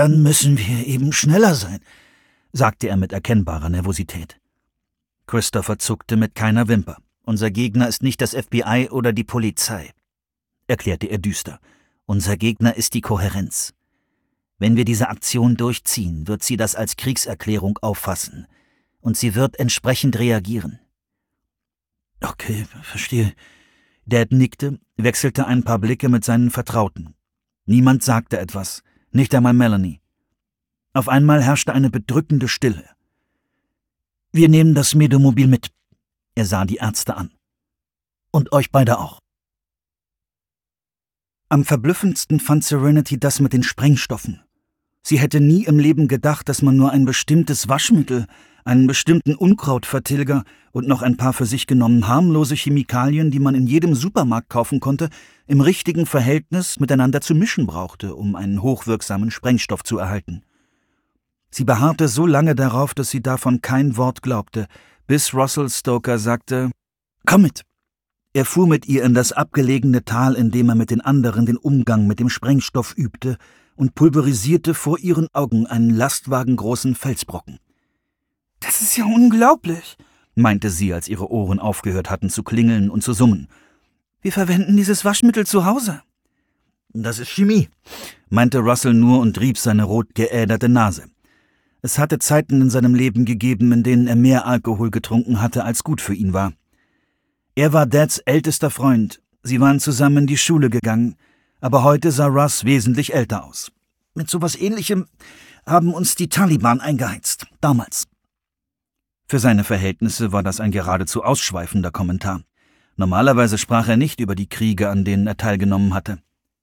Dann müssen wir eben schneller sein, sagte er mit erkennbarer Nervosität. Christopher zuckte mit keiner Wimper. Unser Gegner ist nicht das FBI oder die Polizei, erklärte er düster. Unser Gegner ist die Kohärenz. Wenn wir diese Aktion durchziehen, wird sie das als Kriegserklärung auffassen. Und sie wird entsprechend reagieren. Okay, verstehe. Dad nickte, wechselte ein paar Blicke mit seinen Vertrauten. Niemand sagte etwas, nicht einmal Melanie. Auf einmal herrschte eine bedrückende Stille. Wir nehmen das Medomobil mit. Er sah die Ärzte an. Und euch beide auch. Am verblüffendsten fand Serenity das mit den Sprengstoffen. Sie hätte nie im Leben gedacht, dass man nur ein bestimmtes Waschmittel, einen bestimmten Unkrautvertilger und noch ein paar für sich genommen harmlose Chemikalien, die man in jedem Supermarkt kaufen konnte, im richtigen Verhältnis miteinander zu mischen brauchte, um einen hochwirksamen Sprengstoff zu erhalten. Sie beharrte so lange darauf, dass sie davon kein Wort glaubte, bis Russell Stoker sagte, »Komm mit!« Er fuhr mit ihr in das abgelegene Tal, in dem er mit den anderen den Umgang mit dem Sprengstoff übte, und pulverisierte vor ihren Augen einen lastwagengroßen Felsbrocken. »Das ist ja unglaublich«, meinte sie, als ihre Ohren aufgehört hatten zu klingeln und zu summen. »Wir verwenden dieses Waschmittel zu Hause.« »Das ist Chemie«, meinte Russell nur und rieb seine rot geäderte Nase. Es hatte Zeiten in seinem Leben gegeben, in denen er mehr Alkohol getrunken hatte, als gut für ihn war. Er war Dads ältester Freund, sie waren zusammen in die Schule gegangen, aber heute sah Russ wesentlich älter aus. Mit sowas Ähnlichem haben uns die Taliban eingeheizt, damals. Für seine Verhältnisse war das ein geradezu ausschweifender Kommentar. Normalerweise sprach er nicht über die Kriege, an denen er teilgenommen hatte.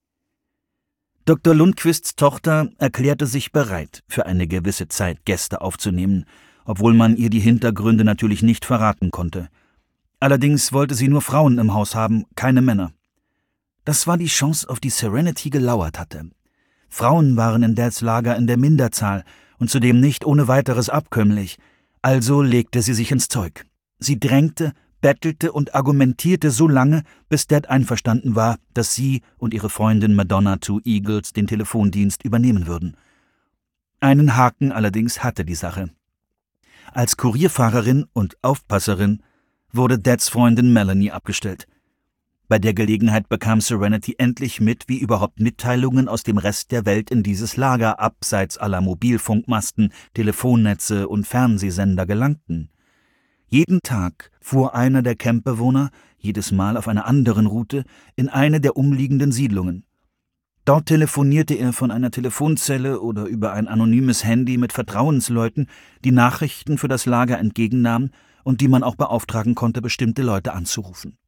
Dr. Lundquists Tochter erklärte sich bereit, für eine gewisse Zeit Gäste aufzunehmen, obwohl man ihr die Hintergründe natürlich nicht verraten konnte. Allerdings wollte sie nur Frauen im Haus haben, keine Männer. Das war die Chance, auf die Serenity gelauert hatte. Frauen waren in Dads Lager in der Minderzahl und zudem nicht ohne weiteres abkömmlich, also legte sie sich ins Zeug. Sie drängte, bettelte und argumentierte so lange, bis Dad einverstanden war, dass sie und ihre Freundin Madonna Two Eagles den Telefondienst übernehmen würden. Einen Haken allerdings hatte die Sache. Als Kurierfahrerin und Aufpasserin wurde Dads Freundin Melanie abgestellt. Bei der Gelegenheit bekam Serenity endlich mit, wie überhaupt Mitteilungen aus dem Rest der Welt in dieses Lager abseits aller Mobilfunkmasten, Telefonnetze und Fernsehsender gelangten. Jeden Tag fuhr einer der Campbewohner, jedes Mal auf einer anderen Route, in eine der umliegenden Siedlungen. Dort telefonierte er von einer Telefonzelle oder über ein anonymes Handy mit Vertrauensleuten, die Nachrichten für das Lager entgegennahmen und die man auch beauftragen konnte, bestimmte Leute anzurufen.